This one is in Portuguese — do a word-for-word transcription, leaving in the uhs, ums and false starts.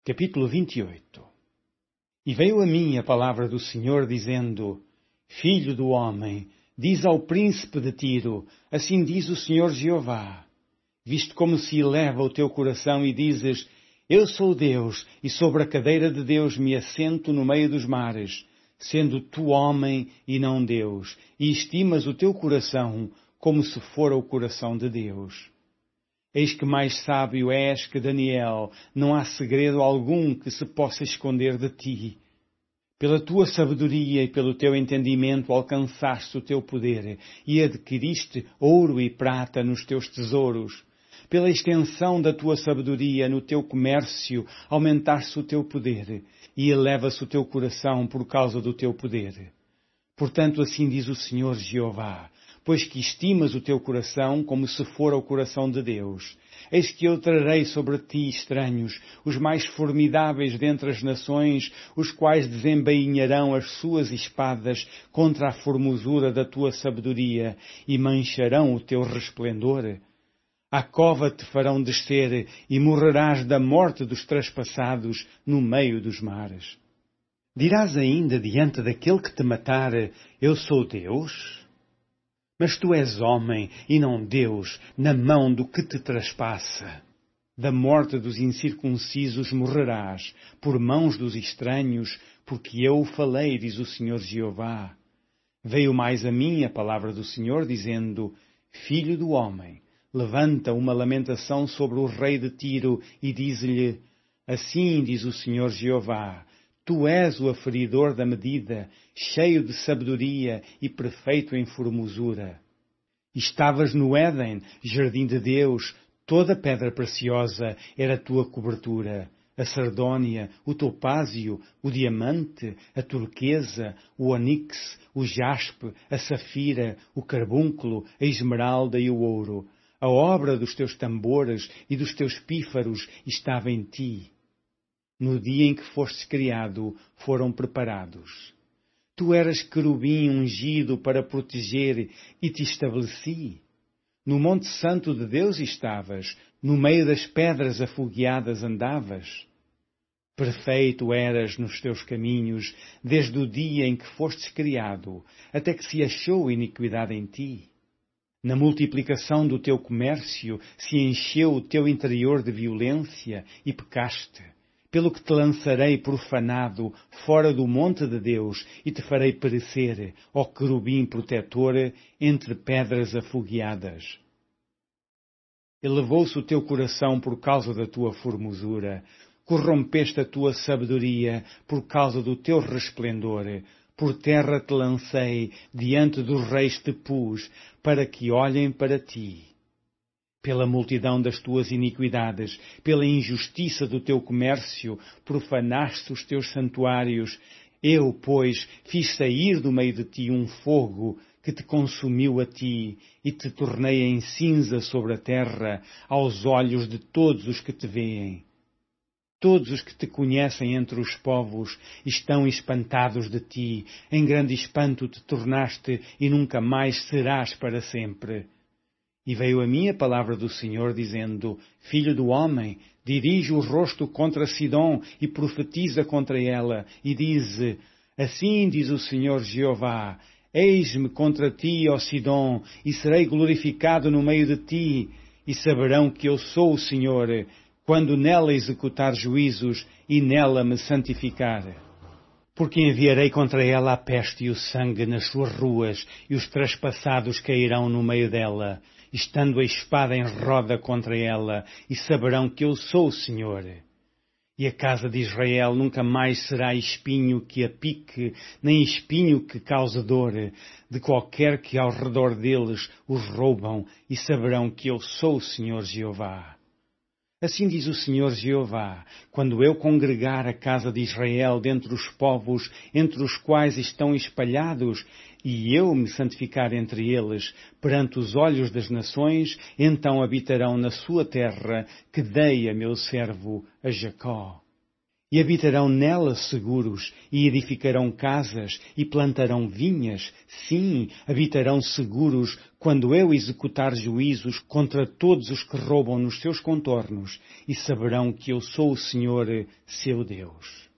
Capítulo vinte e oito. E veio a mim a palavra do Senhor, dizendo: Filho do homem, diz ao príncipe de Tiro, assim diz o Senhor Jeová, visto como se eleva o teu coração e dizes: Eu sou Deus, e sobre a cadeira de Deus me assento no meio dos mares, sendo tu homem e não Deus, e estimas o teu coração como se fora o coração de Deus. Eis que mais sábio és que Daniel, não há segredo algum que se possa esconder de ti. Pela tua sabedoria e pelo teu entendimento alcançaste o teu poder e adquiriste ouro e prata nos teus tesouros. Pela extensão da tua sabedoria no teu comércio aumentaste o teu poder e eleva-se o teu coração por causa do teu poder. Portanto, assim diz o Senhor Jeová: pois que estimas o teu coração como se fora o coração de Deus. Eis que eu trarei sobre ti estranhos, os mais formidáveis dentre as nações, os quais desembainharão as suas espadas contra a formosura da tua sabedoria e mancharão o teu resplendor. À cova te farão descer e morrerás da morte dos traspassados no meio dos mares. Dirás ainda diante daquele que te matar: Eu sou Deus? Mas tu és homem e não Deus, na mão do que te traspassa. Da morte dos incircuncisos morrerás, por mãos dos estranhos, porque eu o falei, diz o Senhor Jeová. Veio mais a mim a palavra do Senhor, dizendo: Filho do homem, levanta uma lamentação sobre o rei de Tiro e diz-lhe: Assim diz o Senhor Jeová: Tu és o aferidor da medida, cheio de sabedoria e perfeito em formosura. Estavas no Éden, jardim de Deus, toda pedra preciosa era a tua cobertura. A sardônia, o topázio, o diamante, a turquesa, o onix, o jaspe, a safira, o carbúnculo, a esmeralda e o ouro. A obra dos teus tambores e dos teus pífaros estava em ti. No dia em que fostes criado, foram preparados. Tu eras querubim ungido para proteger e te estabeleci. No monte santo de Deus estavas, no meio das pedras afogueadas andavas. Perfeito eras nos teus caminhos, desde o dia em que fostes criado, até que se achou iniquidade em ti. Na multiplicação do teu comércio se encheu o teu interior de violência e pecaste. Pelo que te lançarei profanado fora do monte de Deus e te farei perecer, ó querubim protetor, entre pedras afogueadas. Elevou-se o teu coração por causa da tua formosura, corrompeste a tua sabedoria por causa do teu resplendor. Por terra te lancei, diante dos reis te pus, para que olhem para ti. Pela multidão das tuas iniquidades, pela injustiça do teu comércio, profanaste os teus santuários. Eu, pois, fiz sair do meio de ti um fogo que te consumiu a ti, e te tornei em cinza sobre a terra, aos olhos de todos os que te veem. Todos os que te conhecem entre os povos estão espantados de ti, em grande espanto te tornaste e nunca mais serás para sempre. E veio a mim a palavra do Senhor, dizendo: Filho do homem, dirige o rosto contra Sidom e profetiza contra ela, e diz: Assim diz o Senhor Jeová: Eis-me contra ti, ó Sidom, e serei glorificado no meio de ti, e saberão que eu sou o Senhor, quando nela executar juízos e nela me santificar. Porque enviarei contra ela a peste e o sangue nas suas ruas, e os traspassados cairão no meio dela, estando a espada em roda contra ela, e saberão que eu sou o Senhor. E a casa de Israel nunca mais será espinho que a pique, nem espinho que cause dor, de qualquer que ao redor deles os roubam, e saberão que eu sou o Senhor Jeová. Assim diz o Senhor Jeová: quando eu congregar a casa de Israel dentre os povos entre os quais estão espalhados, e eu me santificar entre eles perante os olhos das nações, então habitarão na sua terra que dei a meu servo a Jacó. E habitarão nela seguros, e edificarão casas, e plantarão vinhas. Sim, habitarão seguros quando eu executar juízos contra todos os que roubam nos seus contornos, e saberão que eu sou o Senhor, seu Deus.